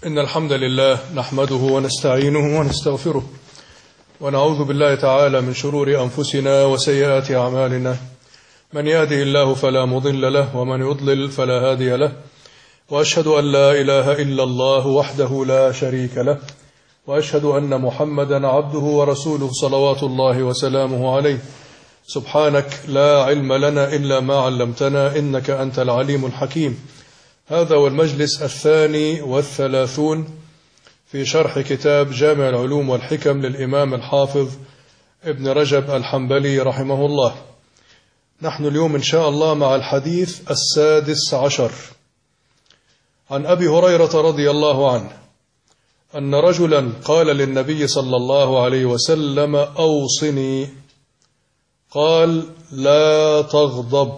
إن الحمد لله نحمده ونستعينه ونستغفره ونعوذ بالله تعالى من شرور أنفسنا وسيئات أعمالنا. من يهده الله فلا مضل له ومن يضلل فلا هادي له، وأشهد أن لا إله إلا الله وحده لا شريك له، وأشهد أن محمدا عبده ورسوله صلوات الله وسلامه عليه. سبحانك لا علم لنا إلا ما علمتنا إنك أنت العليم الحكيم. هذا هو المجلس 32 في شرح كتاب جامع العلوم والحكم للإمام الحافظ ابن رجب الحنبلي رحمه الله. نحن اليوم إن شاء الله مع الحديث 16 عن أبي هريرة رضي الله عنه أن رجلا قال للنبي صلى الله عليه وسلم: أوصني. قال: لا تغضب.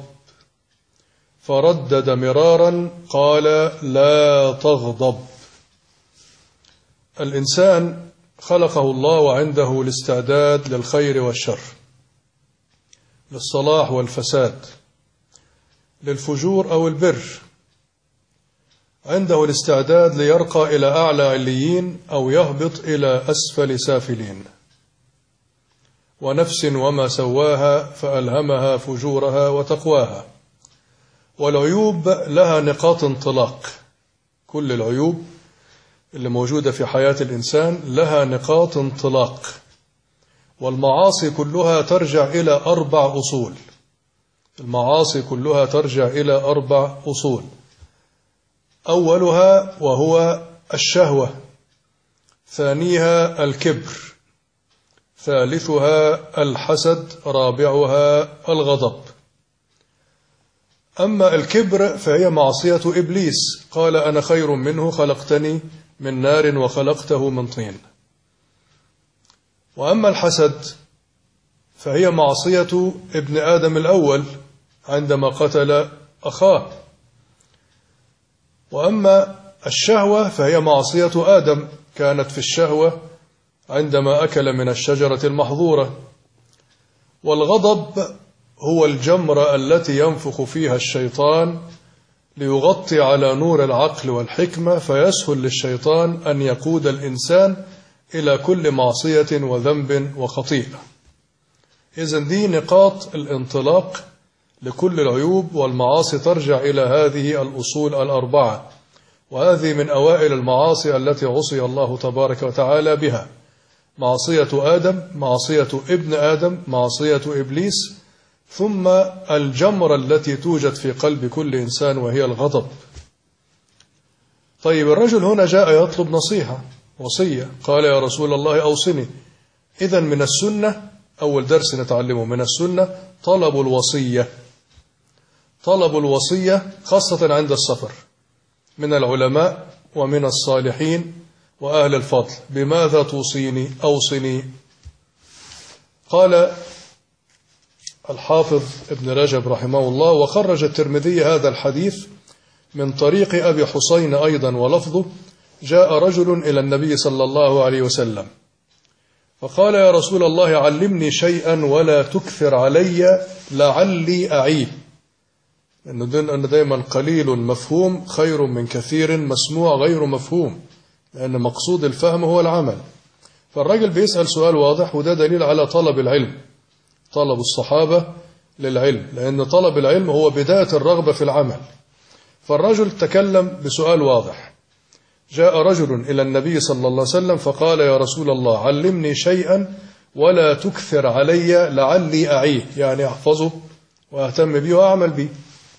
فردد مرارا قال: لا تغضب. الإنسان خلقه الله وعنده الاستعداد للخير والشر، للصلاح والفساد، للفجور أو البر. عنده الاستعداد ليرقى إلى أعلى عليين أو يهبط إلى أسفل سافلين. ونفس وما سواها فألهمها فجورها وتقواها. والعيوب لها نقاط انطلاق. كل العيوب اللي موجودة في حياة الإنسان لها نقاط انطلاق. والمعاصي كلها ترجع إلى 4 أصول. المعاصي كلها ترجع إلى 4 أصول. أولها وهو الشهوة، ثانيها الكبر، ثالثها الحسد، رابعها الغضب. أما الكبر فهي معصية إبليس، قال: أنا خير منه خلقتني من نار وخلقته من طين. وأما الحسد فهي معصية ابن آدم الأول عندما قتل أخاه. وأما الشهوة فهي معصية آدم، كانت في الشهوة عندما أكل من الشجرة المحظورة. والغضب هو الجمرة التي ينفخ فيها الشيطان ليغطي على نور العقل والحكمة، فيسهل للشيطان أن يقود الإنسان إلى كل معصية وذنب وخطيئة. إذن دي نقاط الانطلاق لكل العيوب والمعاصي، ترجع إلى هذه الأصول 4. وهذه من أوائل المعاصي التي عصي الله تبارك وتعالى بها: معصية آدم، معصية ابن آدم، معصية إبليس، ثم الجمرة التي توجد في قلب كل إنسان وهي الغضب. طيب، الرجل هنا جاء يطلب نصيحة، وصية. قال: يا رسول الله أوصني. إذن من السنة، أول درس نتعلمه من السنة، طلب الوصية. طلب الوصية خاصة عند السفر من العلماء ومن الصالحين وأهل الفضل: بماذا توصيني؟ أوصني. قال الحافظ ابن رجب رحمه الله: وخرج الترمذي هذا الحديث من طريق أبي حسين أيضا، ولفظه: جاء رجل إلى النبي صلى الله عليه وسلم فقال: يا رسول الله علمني شيئا ولا تكثر علي لعلي أعيه. لأنه دائما قليل مفهوم خير من كثير مسموع غير مفهوم، لأن مقصود الفهم هو العمل. فالرجل بيسأل سؤال واضح، وده دليل على طلب العلم، طلب الصحابة للعلم، لأن طلب العلم هو بداية الرغبة في العمل. فالرجل تكلم بسؤال واضح: جاء رجل إلى النبي صلى الله عليه وسلم فقال: يا رسول الله علمني شيئا ولا تكثر علي لعلي أعيه، يعني أحفظه وأهتم به وأعمل به.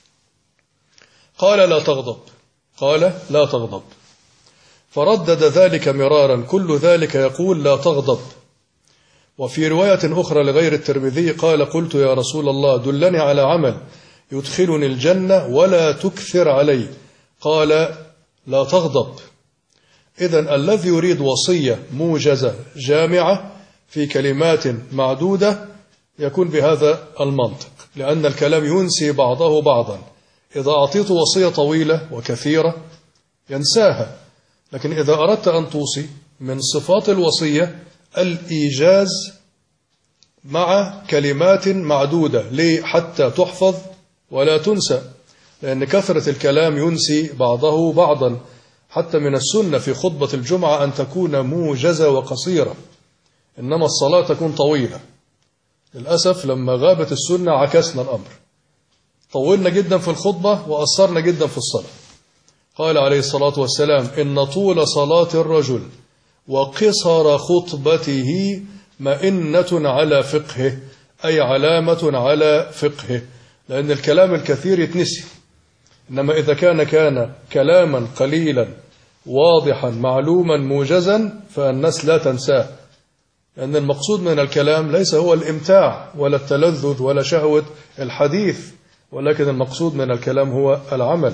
قال: لا تغضب. قال: لا تغضب. فردد ذلك مرارا، كل ذلك يقول: لا تغضب. وفي رواية أخرى لغير الترمذي قال: قلت يا رسول الله دلني على عمل يدخلني الجنة ولا تكثر علي. قال: لا تغضب. إذن الذي يريد وصية موجزة جامعة في كلمات معدودة يكون بهذا المنطق، لأن الكلام ينسي بعضه بعضا. إذا أعطيت وصية طويلة وكثيرة ينساها، لكن إذا أردت أن توصي، من صفات الوصية الإيجاز مع كلمات معدودة. ليه؟ حتى تحفظ ولا تنسى، لأن كثرة الكلام ينسي بعضه بعضا. حتى من السنة في خطبة الجمعة أن تكون موجزة وقصيرة، إنما الصلاة تكون طويلة. للأسف لما غابت السنة عكسنا الأمر، طولنا جدا في الخطبة وأثرنا جدا في الصلاة. قال عليه الصلاة والسلام: إن طول صلاة الرجل وقصر خطبته مئنة على فقهه، أي علامة على فقهه، لأن الكلام الكثير يتنسي، إنما إذا كان كلاما قليلا واضحا معلوما موجزا فالناس لا تنساه، لأن المقصود من الكلام ليس هو الإمتاع ولا التلذذ ولا شهوة الحديث، ولكن المقصود من الكلام هو العمل.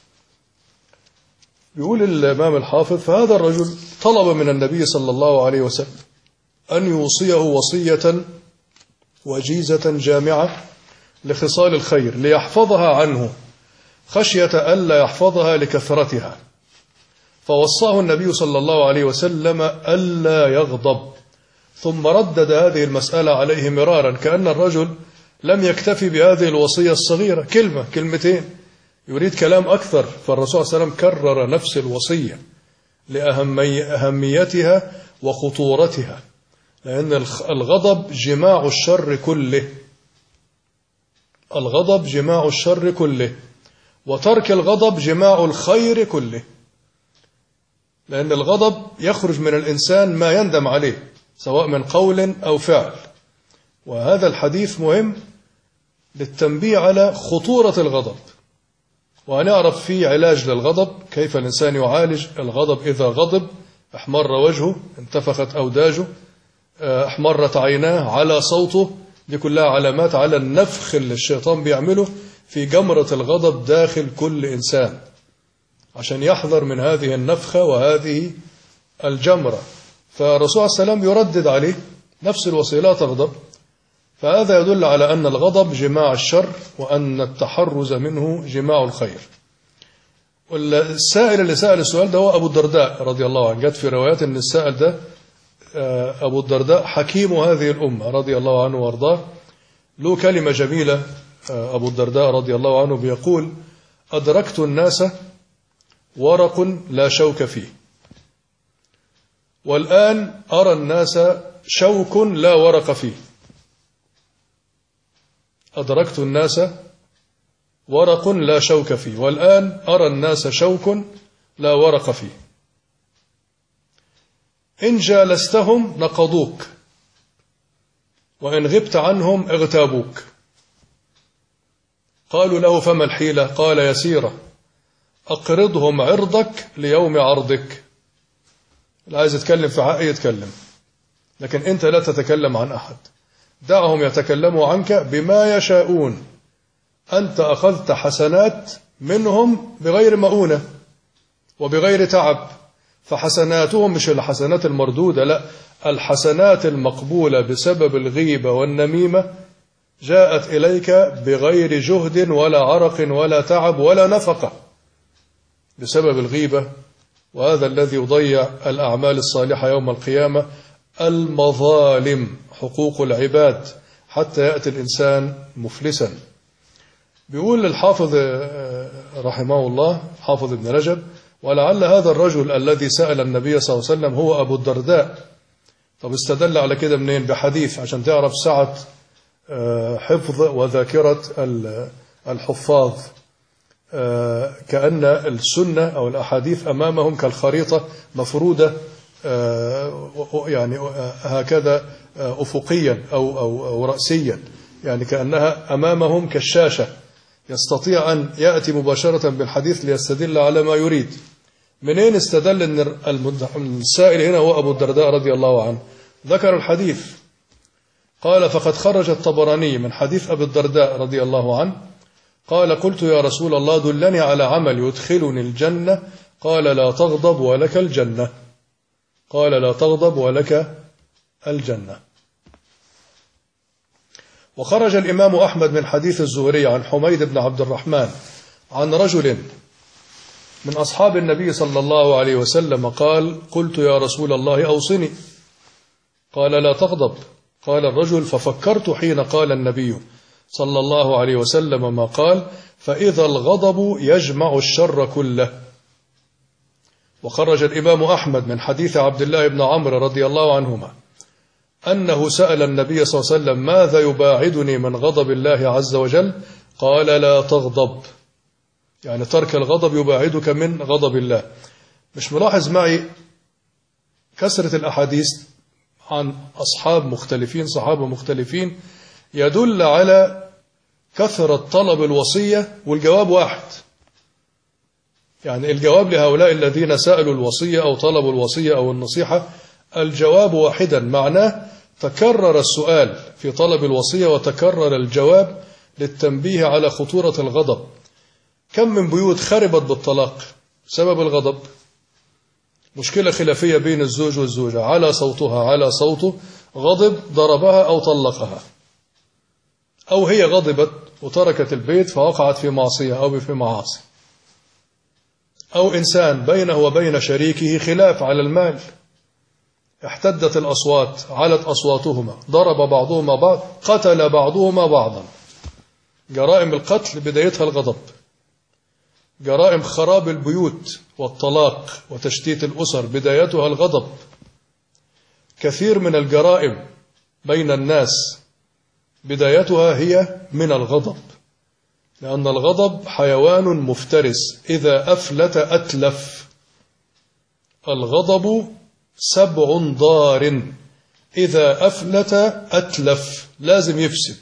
يقول الإمام الحافظ: فهذا الرجل طلب من النبي صلى الله عليه وسلم أن يوصيه وصية وجيزة جامعة لخصال الخير ليحفظها عنه خشية ألا يحفظها لكثرتها، فوصاه النبي صلى الله عليه وسلم ألا يغضب، ثم ردد هذه المسألة عليه مرارا، كأن الرجل لم يكتفي بهذه الوصية الصغيرة، كلمة كلمتين، يريد كلام أكثر. فالرسول صلى الله عليه وسلم كرر نفس الوصية لأهميتها وخطورتها، لأن الغضب جماع الشر كله، الغضب جماع الشر كله، وترك الغضب جماع الخير كله، لأن الغضب يخرج من الإنسان ما يندم عليه سواء من قول أو فعل. وهذا الحديث مهم للتنبيه على خطورة الغضب، ونعرف فيه علاج للغضب، كيف الإنسان يعالج الغضب إذا غضب: احمر وجهه، انتفخت أوداجه، احمرت عيناه، على صوته، دي كلها علامات على النفخ اللي الشيطان بيعمله في جمرة الغضب داخل كل إنسان، عشان يحذر من هذه النفخة وهذه الجمرة. فالرسول صلى الله عليه وسلم يردد عليه نفس الوصية: لا تغضب. فهذا يدل على أن الغضب جماع الشر، وأن التحرز منه جماع الخير. والسائل اللي سأل السؤال ده هو أبو الدرداء رضي الله عنه، جاءت في روايات أن السائل ده أبو الدرداء حكيم هذه الأمة رضي الله عنه وارضاه. له كلمة جميلة أبو الدرداء رضي الله عنه بيقول: أدركت الناس ورق لا شوك فيه، والآن أرى الناس شوك لا ورق فيه. أدركت الناس ورق لا شوك فيه، والآن أرى الناس شوك لا ورق فيه. إن جالستهم نقضوك، وإن غبت عنهم اغتابوك. قالوا له: فما الحيلة؟ قال: يسيرة، أقرضهم عرضك ليوم عرضك. اللي عايز يتكلم في حق يتكلم، لكن أنت لا تتكلم عن أحد، دعهم يتكلموا عنك بما يشاءون. أنت أخذت حسنات منهم بغير مؤونة وبغير تعب، فحسناتهم مش الحسنات المردودة، لا، الحسنات المقبولة بسبب الغيبة والنميمة جاءت إليك بغير جهد ولا عرق ولا تعب ولا نفقة، بسبب الغيبة. وهذا الذي يضيع الأعمال الصالحة يوم القيامة، المظالم، حقوق العباد، حتى يأتي الإنسان مفلسا. بيقول الحافظ رحمه الله، حافظ ابن رجب: ولعل هذا الرجل الذي سأل النبي صلى الله عليه وسلم هو أبو الدرداء. طب استدل على كده منين؟ بحديث، عشان تعرف سعة حفظ وذاكرة الحفاظ. كأن السنة أو الأحاديث أمامهم كالخريطة مفرودة يعني هكذا أفقيا أو رأسيا، يعني كأنها أمامهم كالشاشة، يستطيع أن يأتي مباشرة بالحديث ليستدل على ما يريد. منين استدل أن السائل هنا هو أبو الدرداء رضي الله عنه؟ ذكر الحديث، قال: فقد خرج الطبراني من حديث أبي الدرداء رضي الله عنه قال: قلت يا رسول الله دلني على عمل يدخلني الجنة، قال: لا تغضب ولك الجنة. قال: لا تغضب ولك الجنة. وخرج الإمام أحمد من حديث الزهري عن حميد بن عبد الرحمن عن رجل من أصحاب النبي صلى الله عليه وسلم قال: قلت يا رسول الله أوصني، قال: لا تغضب. قال الرجل: ففكرت حين قال النبي صلى الله عليه وسلم ما قال: فإذا الغضب يجمع الشر كله. وخرج الإمام أحمد من حديث عبد الله بن عمرو رضي الله عنهما أنه سأل النبي صلى الله عليه وسلم ماذا يباعدني من غضب الله عز وجل؟ قال لا تغضب، يعني ترك الغضب يباعدك من غضب الله. مش ملاحظ معي كثرة الأحاديث عن أصحاب مختلفين صحابة مختلفين يدل على كثرة طلب الوصية والجواب واحد؟ يعني الجواب لهؤلاء الذين سألوا الوصية أو طلبوا الوصية أو النصيحة الجواب واحدا، معناه تكرر السؤال في طلب الوصية وتكرر الجواب للتنبيه على خطورة الغضب. كم من بيوت خربت بالطلاق سبب الغضب؟ مشكلة خلافية بين الزوج والزوجة، على صوتها على صوته، غضب ضربها أو طلقها، أو هي غضبت وتركت البيت فوقعت في معصية أو في معاصي، أو إنسان بينه وبين شريكه خلاف على المال، احتدت الأصوات، علت أصواتهما، ضرب بعضهما بعض، قتل بعضهما بعضا. جرائم القتل بدايتها الغضب، جرائم خراب البيوت والطلاق وتشتيت الأسر بدايتها الغضب. كثير من الجرائم بين الناس بدايتها هي من الغضب، لأن الغضب حيوان مفترس إذا أفلت أتلف. الغضب سبع ضار إذا أفلت أتلف، لازم يفسد.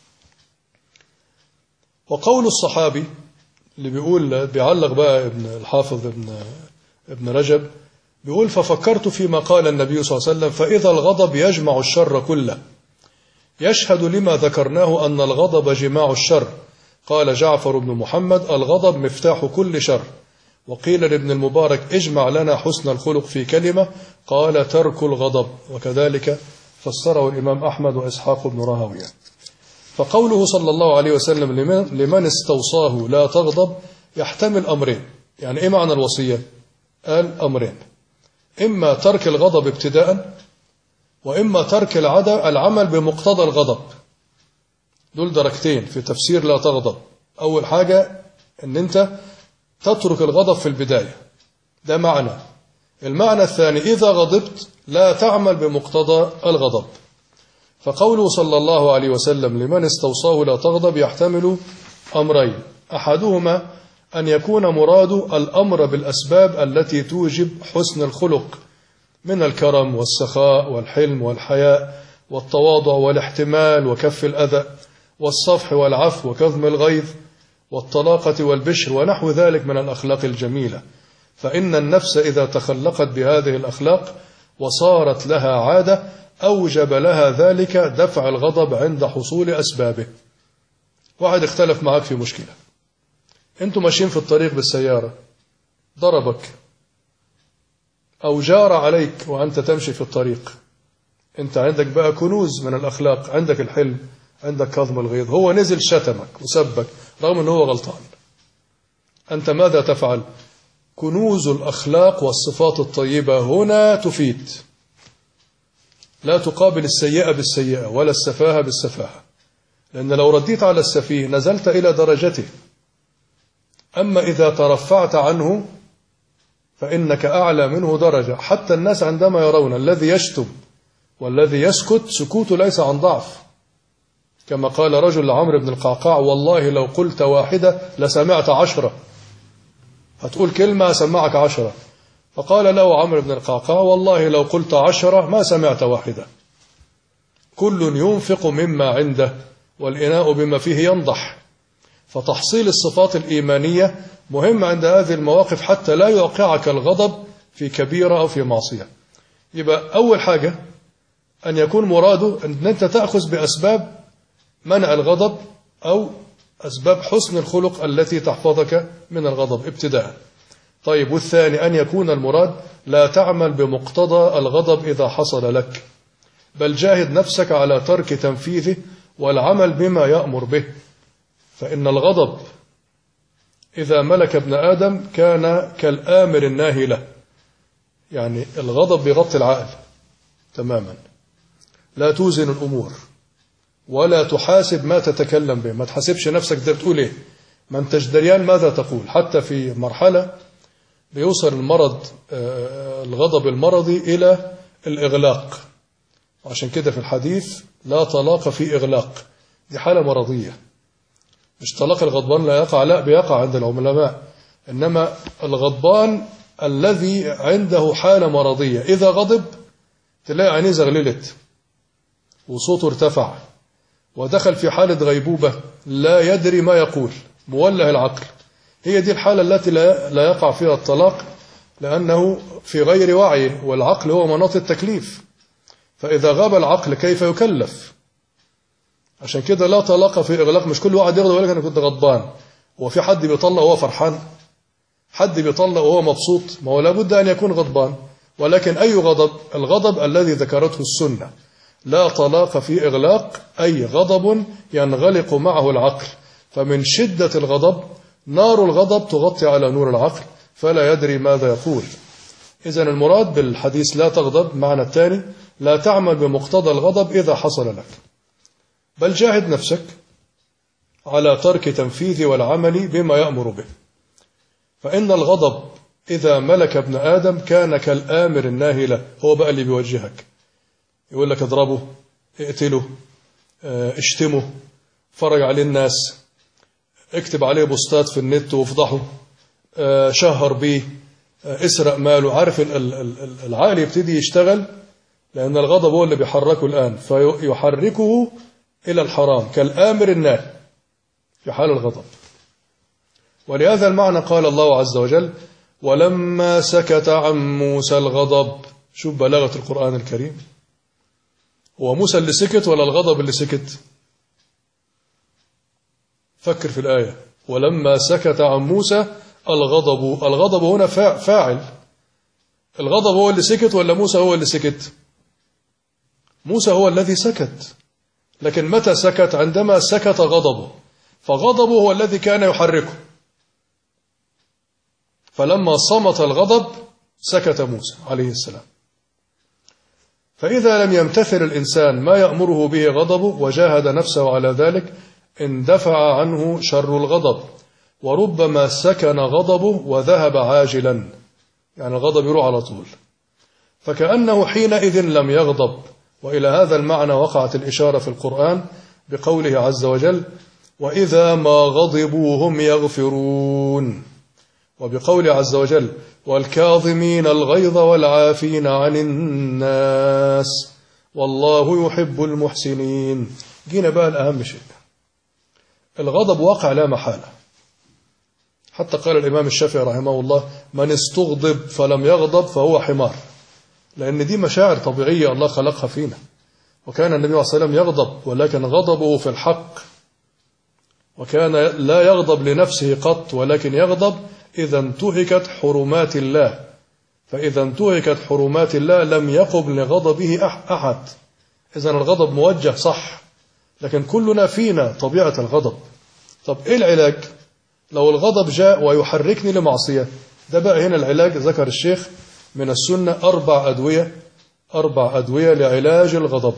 وقول الصحابي اللي بيعلق بقى ابن الحافظ ابن رجب، بيقول ففكرت فيما قال النبي صلى الله عليه وسلم فإذا الغضب يجمع الشر كله، يشهد لما ذكرناه أن الغضب جماع الشر. قال جعفر بن محمد الغضب مفتاح كل شر. وقيل لابن المبارك اجمع لنا حسن الخلق في كلمة، قال ترك الغضب. وكذلك فسره الإمام أحمد وإسحاق بن راهويه. فقوله صلى الله عليه وسلم لمن استوصاه لا تغضب يحتمل أمرين. يعني إيه معنى الوصية؟ قال أمرين، إما ترك الغضب ابتداء، وإما ترك العمل بمقتضى الغضب. دول درجتين في تفسير لا تغضب. أول حاجة أن أنت تترك الغضب في البداية، ده معنى. المعنى الثاني إذا غضبت لا تعمل بمقتضى الغضب. فقوله صلى الله عليه وسلم لمن استوصاه لا تغضب يحتمل أمرين، أحدهما أن يكون مراد الأمر بالأسباب التي توجب حسن الخلق من الكرم والسخاء والحلم والحياء والتواضع والاحتمال وكف الأذى والصفح والعفو وكظم الغيظ والطلاقة والبشر ونحو ذلك من الأخلاق الجميلة. فإن النفس إذا تخلقت بهذه الأخلاق وصارت لها عادة أوجب لها ذلك دفع الغضب عند حصول أسبابه. واحد اختلف معك في مشكلة، انتوا ماشيين في الطريق بالسيارة، ضربك أو جار عليك وأنت تمشي في الطريق، انت عندك بقى كنوز من الأخلاق، عندك الحلم، عندك كظم الغيظ، هو نزل شتمك وسبك رغم أنه هو غلطان، أنت ماذا تفعل؟ كنوز الأخلاق والصفات الطيبة هنا تفيد، لا تقابل السيئة بالسيئة ولا السفاهة بالسفاهة، لأن لو رديت على السفيه نزلت إلى درجته. أما إذا ترفعت عنه فإنك أعلى منه درجة. حتى الناس عندما يرون الذي يشتم والذي يسكت سكوته ليس عن ضعف، كما قال رجل لعمرو بن القعقاع والله لو قلت واحدة لسمعت 10، هتقول كلمة أسمعك 10. فقال له عمرو بن القعقاع والله لو قلت 10 ما سمعت واحدة. كل ينفق مما عنده والإناء بما فيه ينضح. فتحصيل الصفات الإيمانية مهم عند هذه المواقف حتى لا يوقعك الغضب في كبيرة أو في معصية. يبقى أول حاجة أن يكون مراده أن أنت تأخذ بأسباب منع الغضب أو أسباب حسن الخلق التي تحفظك من الغضب ابتداء. طيب، والثاني أن يكون المراد لا تعمل بمقتضى الغضب إذا حصل لك، بل جاهد نفسك على ترك تنفيذه والعمل بما يأمر به. فإن الغضب إذا ملك ابن آدم كان كالآمر الناهي له، يعني الغضب بيغطي العقل تماما، لا توزن الأمور ولا تحاسب ما تتكلم به، ما تحاسبش نفسك ده بتقول إيه، ما انتش دريان ماذا تقول. حتى في مرحلة بيوصل المرض الغضب المرضي إلى الإغلاق. وعشان كده في الحديث لا طلاق في إغلاق، دي حالة مرضية. مش طلاق الغضبان لا يقع، لا بيقع عند العلماء، إنما الغضبان الذي عنده حالة مرضية إذا غضب تلاقي عينيه زغللت وصوته ارتفع ودخل في حالة غيبوبة لا يدري ما يقول، مولع العقل. هي دي الحالة التي لا يقع فيها الطلاق، لأنه في غير وعي، والعقل هو مناط التكليف، فإذا غاب العقل كيف يكلف؟ عشان كده لا طلاق في إغلاق. مش كل واحد يغضب يقول لك أنا كنت غضبان. هو في حد بيطلق وهو فرحان؟ حد بيطلق وهو مبسوط؟ ما هو لابد أن يكون غضبان. ولكن أي غضب؟ الغضب الذي ذكرته السنة. لا طلاق في إغلاق، أي غضب ينغلق معه العقل، فمن شدة الغضب نار الغضب تغطي على نور العقل فلا يدري ماذا يقول. إذن المراد بالحديث لا تغضب معنى الثاني لا تعمل بمقتضى الغضب إذا حصل لك، بل جاهد نفسك على ترك تنفيذ والعمل بما يأمر به. فإن الغضب إذا ملك ابن آدم كان كالآمر الناهي له. هو بقى اللي بيوجهك، يقول لك اضربه، اقتله، اشتمه، فرج عليه الناس، اكتب عليه بوستات في النت وافضحه، شهر بيه، اسرق ماله. عارف العقل يبتدي يشتغل، لأن الغضب هو اللي بيحركه الآن، فيحركه إلى الحرام كالآمر الناهي في حال الغضب. ولهذا المعنى قال الله عز وجل ولما سكت عن موسى الغضب. شوف بلاغة القرآن الكريم، هو موسى اللي سكت ولا الغضب اللي سكت؟ فكر في الآية، ولما سكت عن موسى الغضب. الغضب هنا فاعل. الغضب هو اللي سكت ولا موسى هو اللي سكت؟ موسى هو الذي سكت، لكن متى سكت؟ عندما سكت غضبه، فغضبه هو الذي كان يحركه. فلما صمت الغضب سكت موسى عليه السلام. فإذا لم يمتثل الإنسان ما يأمره به غضبه وجاهد نفسه على ذلك اندفع عنه شر الغضب، وربما سكن غضبه وذهب عاجلا، يعني الغضب يروح على طول، فكأنه حينئذ لم يغضب. وإلى هذا المعنى وقعت الإشارة في القرآن بقوله عز وجل وإذا ما غضبوا هم يغفرون، وبقوله عز وجل والكاظمين الغيظ والعافين عن الناس والله يحب المحسنين. جينا بقى الأهم شيء، الغضب واقع لا محالة. حتى قال الإمام الشافعي رحمه الله من استغضب فلم يغضب فهو حمار، لأن دي مشاعر طبيعية الله خلقها فينا. وكان النبي عليه الصلاة والسلام يغضب، ولكن غضبه في الحق، وكان لا يغضب لنفسه قط، ولكن يغضب إذا انتهكت حرمات الله. فإذا انتهكت حرمات الله لم يقم لغضبه أحد. إذن الغضب موجه صح، لكن كلنا فينا طبيعة الغضب. طب إيه العلاج؟ لو الغضب جاء ويحركني لمعصية، ده بقى هنا العلاج. ذكر الشيخ من السنة 4 أدوية لعلاج الغضب.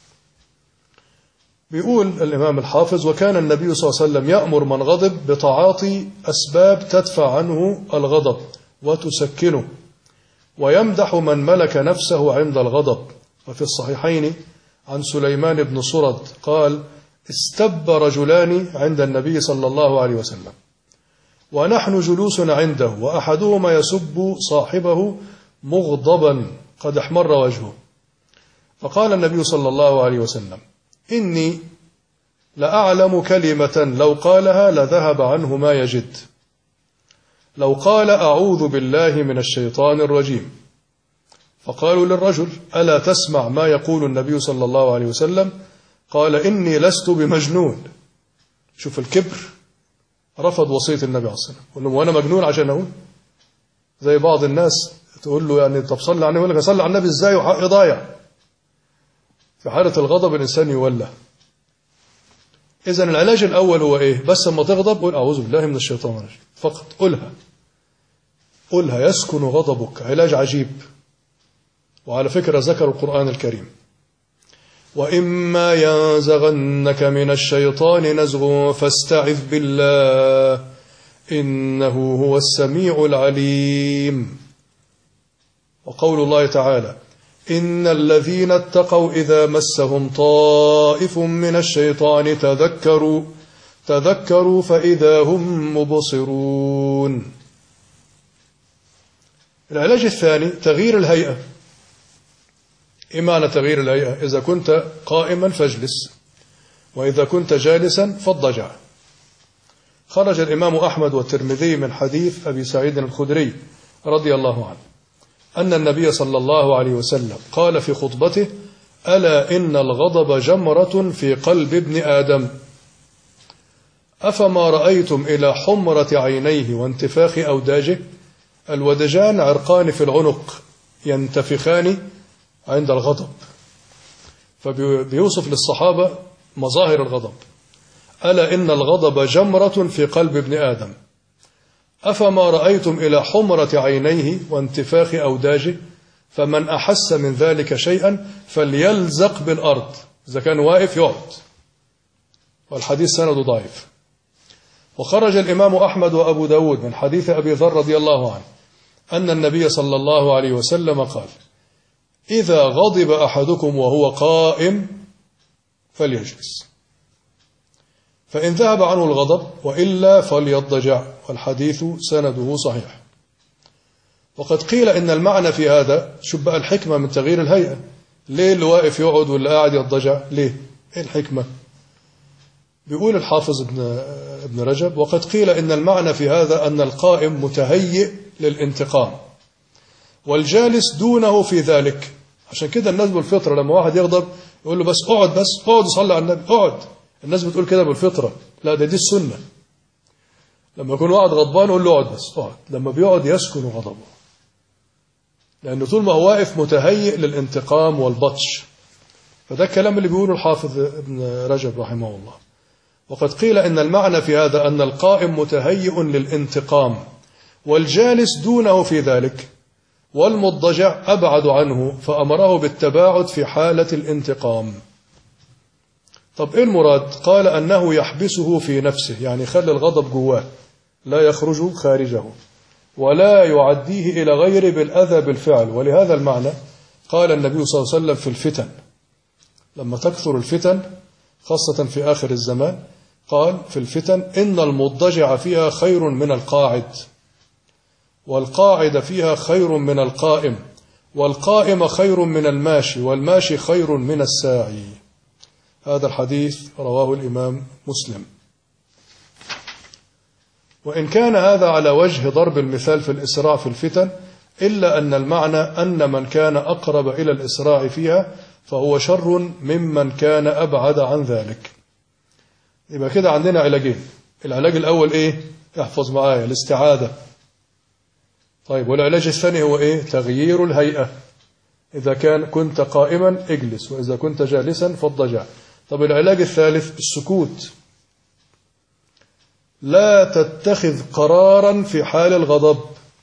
بيقول الإمام الحافظ وكان النبي صلى الله عليه وسلم يأمر من غضب بتعاطي أسباب تدفع عنه الغضب وتسكنه، ويمدح من ملك نفسه عند الغضب. وفي الصحيحين عن سليمان بن صرد قال استب رجلان عند النبي صلى الله عليه وسلم ونحن جلوس عنده، وأحدهما يسب صاحبه مغضبا قد احمر وجهه، فقال النبي صلى الله عليه وسلم إني لأعلم كلمة لو قالها لذهب عنه ما يجد، لو قال أعوذ بالله من الشيطان الرجيم. فقالوا للرجل ألا تسمع ما يقول النبي صلى الله عليه وسلم؟ قال إني لست بمجنون. شوف الكبر، رفض وصية النبي عليه الصلاة والسلام، قال له وأنا مجنون عشان أقول؟ زي بعض الناس تقول له يعني طب صلي على النبي، يقول لك أصلي على النبي إزاي وحقي ضايع. في حالة الغضب الإنسان يولى. إذن العلاج الأول هو إيه؟ بس لما تغضب قل أعوذ بالله من الشيطان الرجيم فقط، قلها يسكن غضبك. علاج عجيب. وعلى فكرة ذكر القرآن الكريم وإما ينزغنك من الشيطان نزغ فاستعذ بالله إنه هو السميع العليم. وقول الله تعالى: إن الذين اتقوا إذا مسهم طائف من الشيطان تذكروا فإذا هم مبصرون. العلاج الثاني تغيير الهيئة. إيه معنى تغيير الهيئة؟ إذا كنت قائما فاجلس، وإذا كنت جالسا فاضطجع. خرج الإمام أحمد والترمذي من حديث أبي سعيد الخدري رضي الله عنه أن النبي صلى الله عليه وسلم قال في خطبته: ألا إن الغضب جمرة في قلب ابن آدم، أفما رأيتم إلى حمرة عينيه وانتفاخ أوداجه. الودجان عرقان في العنق ينتفخان عند الغضب، فبيوصف للصحابة مظاهر الغضب. ألا إن الغضب جمرة في قلب ابن آدم، أفما رأيتم إلى حمرة عينيه وانتفاخ أوداجه، فمن أحس من ذلك شيئا فليلزق بالأرض، إذا كان واقف يقعد. والحديث سند ضعيف. وخرج الإمام أحمد وأبو داود من حديث أبي ذر رضي الله عنه أن النبي صلى الله عليه وسلم قال: إذا غضب أحدكم وهو قائم فليجلس، فإن ذهب عنه الغضب، وإلا فليضجع. والحديث سنده صحيح. وقد قيل إن المعنى في هذا، شوف بقى الحكمة من تغيير الهيئة، ليه اللي واقف يقعد واللي قاعد يضجع؟ ليه؟ إيه الحكمة؟ بيقول الحافظ ابن رجب: وقد قيل إن المعنى في هذا أن القائم متهيئ للانتقام، والجالس دونه في ذلك. عشان كده الناس بالفطرة لما واحد يغضب يقول له: بس اقعد صلي على النبي، اقعد. الناس بتقول كده بالفطرة. لا، دي السنة. لما يكون واحد غضبان يقول له: اقعد بس، اقعد. لما بيقعد يسكن غضبه، لأنه طول ما هو واقف متهيئ للانتقام والبطش. فده الكلام اللي بيقوله الحافظ ابن رجب رحمه الله. وقد قيل إن المعنى في هذا أن القائم متهيئ للانتقام، والجالس دونه في ذلك، والمضجع أبعد عنه، فأمره بالتباعد في حالة الانتقام. طب إيه المراد؟ قال: أنه يحبسه في نفسه، يعني خلي الغضب جواه لا يخرج خارجه، ولا يعديه إلى غيره بالأذى بالفعل. ولهذا المعنى قال النبي صلى الله عليه وسلم في الفتن، لما تكثر الفتن خاصة في آخر الزمان، قال في الفتن: إن المضجع فيها خير من القاعد، والقاعد فيها خير من القائم، والقائم خير من الماشي، والماشي خير من الساعي. هذا الحديث رواه الإمام مسلم. وإن كان هذا على وجه ضرب المثال في الإسراع في الفتن، إلا أن المعنى أن من كان أقرب إلى الإسراع فيها فهو شر ممن كان أبعد عن ذلك. يبقى كده عندنا علاجين. العلاج الأول إيه؟ احفظ معايا، الاستعادة. طيب، والعلاج الثاني هو إيه؟ تغيير الهيئة. إذا كنت قائما اجلس، وإذا كنت جالسا فاضطجع. طب العلاج الثالث السكوت. لا تتخذ قرارا في حال الغضب،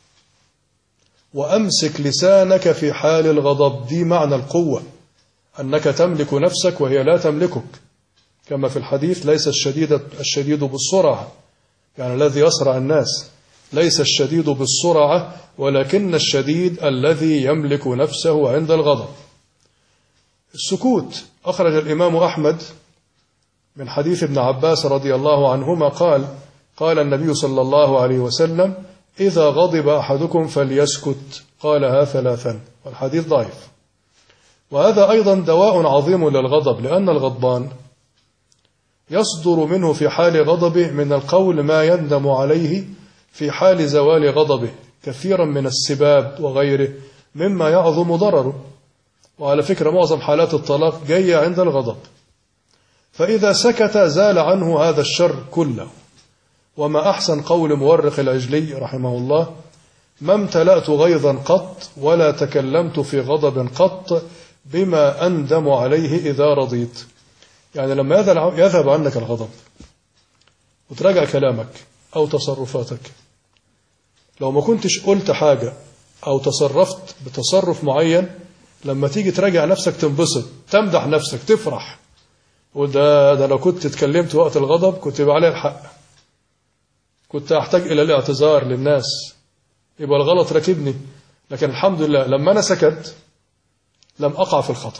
وأمسك لسانك في حال الغضب. دي معنى القوة، أنك تملك نفسك وهي لا تملكك، كما في الحديث: ليس الشديد بالسرعة، يعني الذي يسرع الناس. ليس الشديد بالسرعة، ولكن الشديد الذي يملك نفسه عند الغضب. السكوت. أخرج الإمام أحمد من حديث ابن عباس رضي الله عنهما قال النبي صلى الله عليه وسلم: إذا غضب أحدكم فليسكت، قالها 3. والحديث ضعيف. وهذا أيضا دواء عظيم للغضب، لأن الغضبان يصدر منه في حال غضبه من القول ما يندم عليه في حال زوال غضبه، كثيرا من السباب وغيره مما يعظم ضرره. وعلى فكرة معظم حالات الطلاق جاية عند الغضب. فإذا سكت زال عنه هذا الشر كله. وما أحسن قول مورخ العجلي رحمه الله: ما امتلأت غيظا قط، ولا تكلمت في غضب قط، بما أندم عليه إذا رضيت. يعني لما يذهب عنك الغضب وتراجع كلامك أو تصرفاتك، لو ما كنتش قلت حاجة أو تصرفت بتصرف معين، لما تيجي تراجع نفسك تنبسط، تمدح نفسك، تفرح، وده لو كنت اتكلمت وقت الغضب كنت يبقى عليه الحق، كنت أحتاج إلى الاعتذار للناس، يبقى الغلط راكبني. لكن الحمد لله لما أنا سكت لم أقع في الخطأ.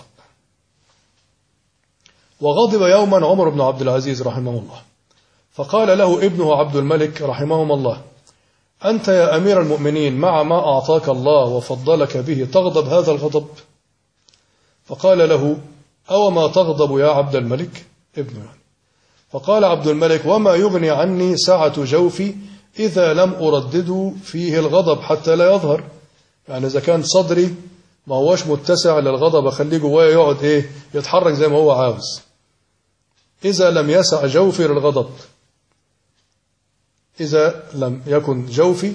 وغضب يوما عمر بن عبد العزيز رحمه الله، فقال له ابنه عبد الملك رحمهما الله: أنت يا أمير المؤمنين مع ما أعطاك الله وفضلك به تغضب هذا الغضب؟ فقال له: أو ما تغضب يا عبد الملك ابنه يعني. فقال عبد الملك: وما يغني عني سعة جوفي إذا لم أردد فيه الغضب حتى لا يظهر. يعني إذا كان صدري ما هوش متسع للغضب أخليه جوايا يقعد يتحرك زي ما هو عاوز. إذا لم يسع جوفي للغضب، إذا لم يكن جوفي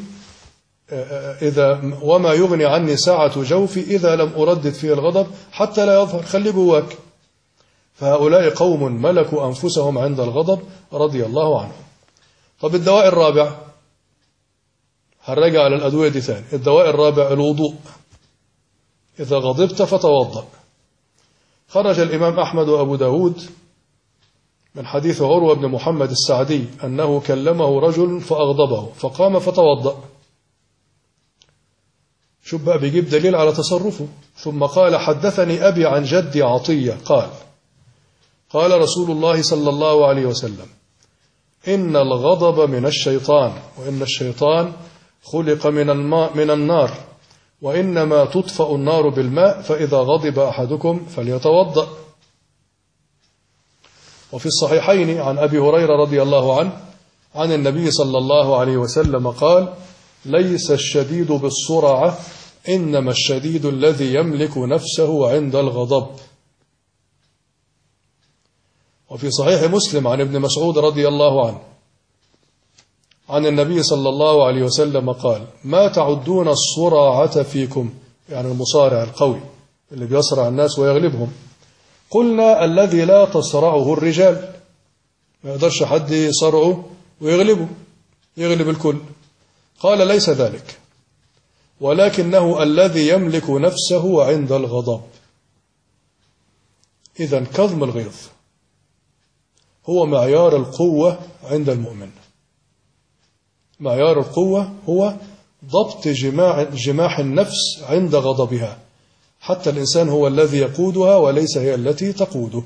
وما يغني عني ساعة جوفي إذا لم أردد فيه الغضب حتى لا يظهر، خلي جواك. فهؤلاء قوم ملكوا أنفسهم عند الغضب رضي الله عنهم. طب الدواء الرابع، هنرجع على الأدوية دي ثاني. الدواء الرابع الوضوء. إذا غضبت فتوضأ. خرج الإمام أحمد وأبو داود من حديث عروة بن محمد السعدي أنه كلمه رجل فأغضبه فقام فتوضأ. شوف بقى بيجيب دليل على تصرفه. ثم قال: حدثني أبي عن جدي عطية قال رسول الله صلى الله عليه وسلم: إن الغضب من الشيطان، وإن الشيطان خلق من النار، وإنما تطفأ النار بالماء، فإذا غضب أحدكم فليتوضأ. وفي الصحيحين عن أبي هريرة رضي الله عنه عن النبي صلى الله عليه وسلم قال: ليس الشديد بالسرعة، إنما الشديد الذي يملك نفسه عند الغضب. وفي صحيح مسلم عن ابن مسعود رضي الله عنه عن النبي صلى الله عليه وسلم قال: ما تعدون الصراعة فيكم، يعني المصارع القوي اللي بيصرع الناس ويغلبهم. قلنا: الذي لا تصرعه الرجال، ما يقدرش حد يصرعه ويغلبه، يغلب الكل. قال: ليس ذلك، ولكنه الذي يملك نفسه عند الغضب. إذن كظم الغيظ هو معيار القوة عند المؤمن. معيار القوة هو ضبط جماح النفس عند غضبها، حتى الإنسان هو الذي يقودها وليس هي التي تقوده.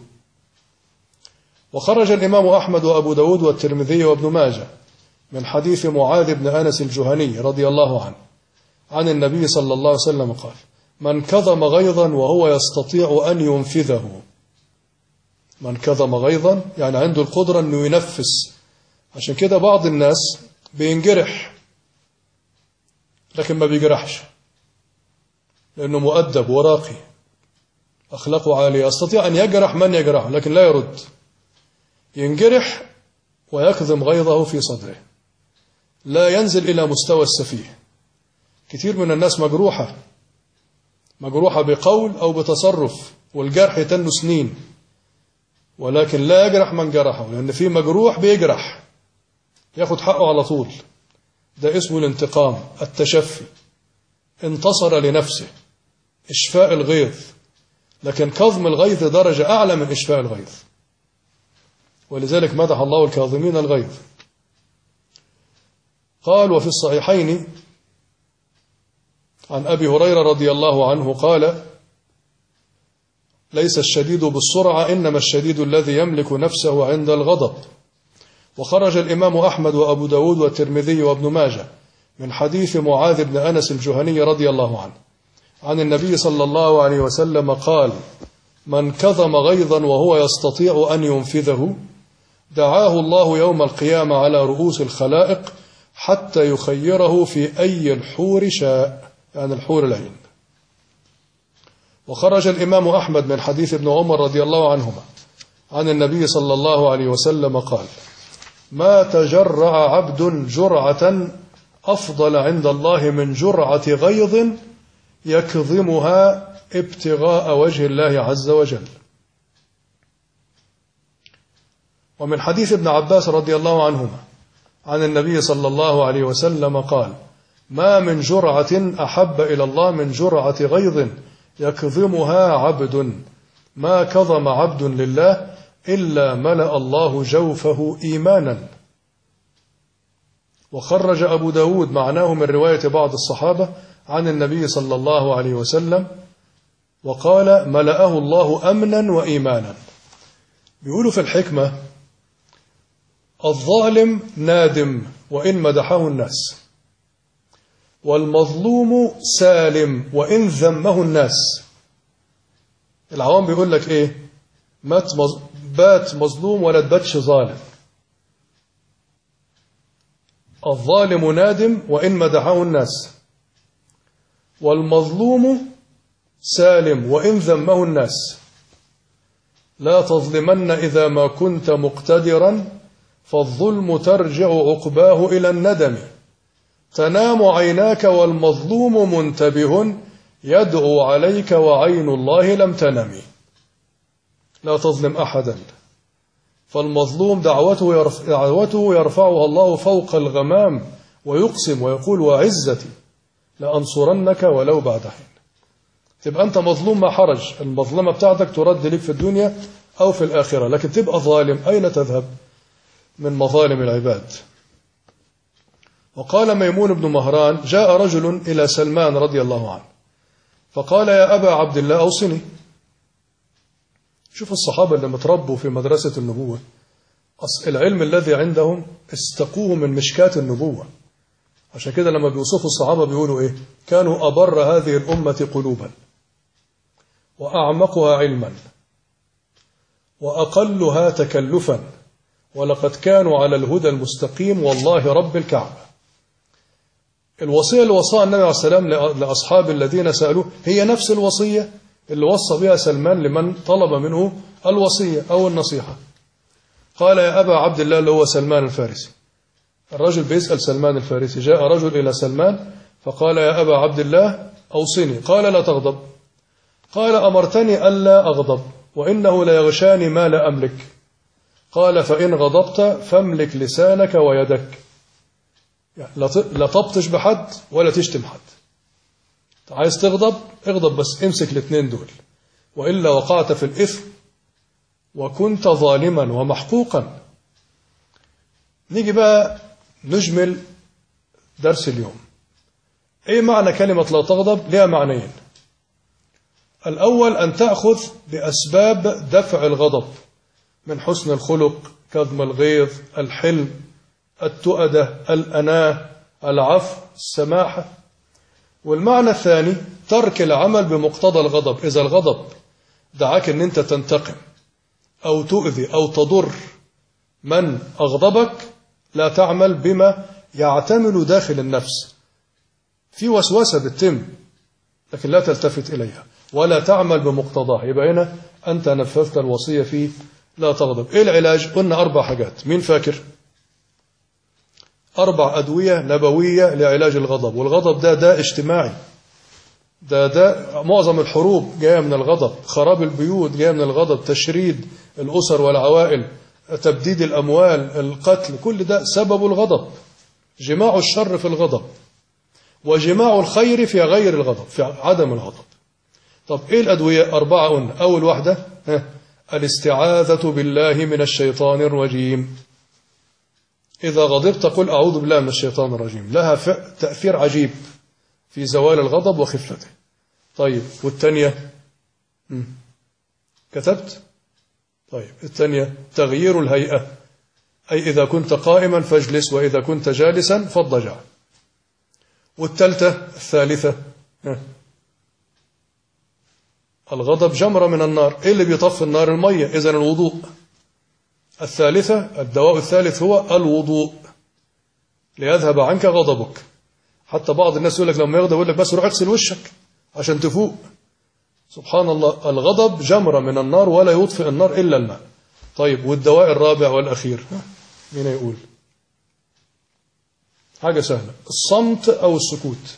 وخرج الإمام أحمد وأبو داود والترمذي وابن ماجه من حديث معاذ بن أنس الجهني رضي الله عنه عن النبي صلى الله عليه وسلم قال: من كظم غيظا وهو يستطيع أن ينفذه. من كظم غيظا يعني عنده القدرة أنه ينفس. عشان كده بعض الناس بينجرح لكن ما بيجرحش، لأنه مؤدب وراقي، أخلاقه عالية، يستطيع أن يجرح من يجرحه لكن لا يرد. ينجرح ويكظم غيظه في صدره، لا ينزل إلى مستوى السفيه. كثير من الناس مجروحة بقول أو بتصرف، والجرح يتن سنين، ولكن لا يجرح من جرحه، لأن في مجروح بيجرح ياخد حقه على طول. ده اسمه الانتقام، التشفي، انتصر لنفسه، إشفاء الغيظ. لكن كظم الغيظ درجة أعلى من إشفاء الغيظ، ولذلك مدح الله الكاظمين الغيظ. قال: وفي الصحيحين عن أبي هريرة رضي الله عنه قال: ليس الشديد بالسرعة، إنما الشديد الذي يملك نفسه عند الغضب. وخرج الإمام أحمد وأبو داود والترمذي وابن ماجه من حديث معاذ بن أنس الجهني رضي الله عنه عن النبي صلى الله عليه وسلم قال: من كظم غيظا وهو يستطيع أن ينفذه دعاه الله يوم القيامة على رؤوس الخلائق حتى يخيره في أي الحور شاء، يعني الحور العين. وخرج الإمام أحمد من حديث ابن عمر رضي الله عنهما عن النبي صلى الله عليه وسلم قال: ما تجرع عبد جرعة أفضل عند الله من جرعة غيظ يكظمها ابتغاء وجه الله عز وجل. ومن حديث ابن عباس رضي الله عنهما عن النبي صلى الله عليه وسلم قال: ما من جرعة أحب إلى الله من جرعة غيظ يكظمها عبد، ما كظم عبد لله إلا ملأ الله جوفه إيمانا. وخرج أبو داود معناه من رواية بعض الصحابة عن النبي صلى الله عليه وسلم وقال ملأه الله أمنا وإيمانا. بيقولوا في الحكمة الظالم نادم وإن مدحه الناس، والمظلوم سالم وإن ذمه الناس. العوام بيقول لك إيه؟ بات مظلوم ولا تباتش ظالم. الظالم نادم وإن مدحه الناس، والمظلوم سالم وإن ذمه الناس. لا تظلمن إذا ما كنت مقتدرا، فالظلم ترجع عقباه إلى الندم. تنام عيناك والمظلوم منتبه، يدعو عليك وعين الله لم تنم. لا تظلم أحدا، فالمظلوم دعوته يرفعها الله فوق الغمام، ويقسم ويقول وعزتي لأنصرنك ولو بعد حين. تبقى أنت مظلوم ما حرج، المظلمة بتاعتك ترد لك في الدنيا أو في الآخرة، لكن تبقى ظالم أين تذهب من مظالم العباد؟ وقال ميمون بن مهران جاء رجل إلى سلمان رضي الله عنه فقال يا أبا عبد الله أوصني. شوف الصحابة اللي متربوا في مدرسة النبوة، العلم الذي عندهم استقوه من مشكات النبوة. عشان كده لما بيوصفوا الصحابة بيقولوا إيه؟ كانوا أبر هذه الأمة قلوبا، وأعمقها علما، وأقلها تكلفا، ولقد كانوا على الهدى المستقيم والله رب الكعبة. الوصية اللي وصاها النبي عليه السلام لأصحاب الذين سألوه هي نفس الوصية اللي وصى بها سلمان لمن طلب منه الوصية أو النصيحة. قال يا أبا عبد الله، اللي هو سلمان الفارسي. الرجل بيسأل سلمان الفارسي، جاء رجل إلى سلمان فقال يا أبا عبد الله أوصني. قال لا تغضب. قال أمرتني ألا أغضب، وإنه ليغشاني ما لا أملك. قال فإن غضبت فاملك لسانك ويدك، يعني لا تبطش بحد ولا تشتم حد. عايز تغضب اغضب، بس امسك الاثنين دول، وإلا وقعت في الإثم وكنت ظالما ومحقوقا. نيجي بقى نجمل درس اليوم. ايه معنى كلمة لا تغضب؟ لها معنيين. الأول أن تأخذ بأسباب دفع الغضب من حسن الخلق، كظم الغيظ، الحلم، التؤدة، الأناة، العفو، السماحة. والمعنى الثاني ترك العمل بمقتضى الغضب. إذا الغضب دعاك أن أنت تنتقم أو تؤذي أو تضر من أغضبك، لا تعمل بما يعتمل داخل النفس. في وسوسة بتتم لكن لا تلتفت إليها ولا تعمل بمقتضاها. يبقى هنا أنت نفذت الوصية فيه لا تغضب. إيه العلاج؟ قلنا 4 حاجات. مين فاكر؟ 4 أدوية نبوية لعلاج الغضب. والغضب ده داء اجتماعي، ده معظم الحروب جاية من الغضب، خراب البيوت جاية من الغضب، تشريد الأسر والعوائل، تبديد الأموال، القتل، كل ده سبب الغضب. جماع الشر في الغضب، وجماع الخير في غير الغضب، في عدم الغضب. طب إيه الأدوية؟ 4 قلنا. أول واحدة الاستعاذة بالله من الشيطان الرجيم. إذا غضبت قل أعوذ بالله من الشيطان الرجيم، لها تأثير عجيب في زوال الغضب وخفته. طيب والثانية؟ كتبت؟ طيب الثانية تغيير الهيئة، أي إذا كنت قائما فاجلس، وإذا كنت جالسا فاضطجع. الثالثة الغضب جمرة من النار. إيه اللي بيطفي النار؟ المية، إذن الوضوء. الثالثة الدواء الثالث هو الوضوء ليذهب عنك غضبك. حتى بعض الناس يقول لك لما يغضب يقول لك بس روح اغسل وشك عشان تفوق. سبحان الله، الغضب جمرة من النار ولا يطفئ النار إلا الماء. طيب والدواء الرابع والأخير مين يقول؟ حاجة سهلة، الصمت أو السكوت.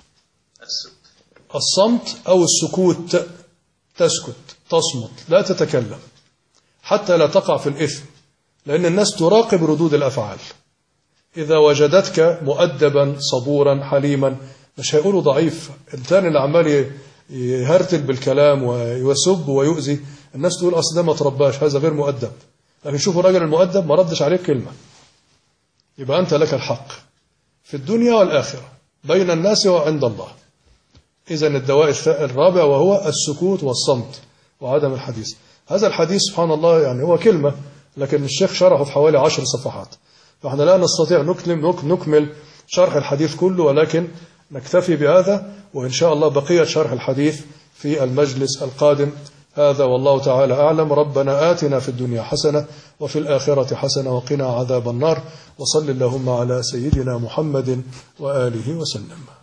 الصمت أو السكوت، تسكت، تصمت، لا تتكلم حتى لا تقع في الإثم، لأن الناس تراقب ردود الأفعال. إذا وجدتك مؤدبا صبورا حليما مش هيقولوا ضعيف. الثاني اللي عمال يهرتل بالكلام ويسب ويؤذي الناس تقول أصل ده ما ترباش، هذا غير مؤدب. لكن شوفوا الراجل المؤدب ما ردش عليك كلمة، يبقى أنت لك الحق. في الدنيا والآخرة بين الناس وعند الله. إذن الدواء الرابع وهو السكوت والصمت وعدم الحديث. هذا الحديث سبحان الله يعني هو كلمة، لكن الشيخ شرحه في حوالي 10 صفحات، فإحنا لا نستطيع نكمل شرح الحديث كله، ولكن نكتفي بهذا، وإن شاء الله بقية شرح الحديث في المجلس القادم. هذا والله تعالى أعلم. ربنا آتنا في الدنيا حسنة وفي الآخرة حسنة وقنا عذاب النار، وصل اللهم على سيدنا محمد وآله وسلم.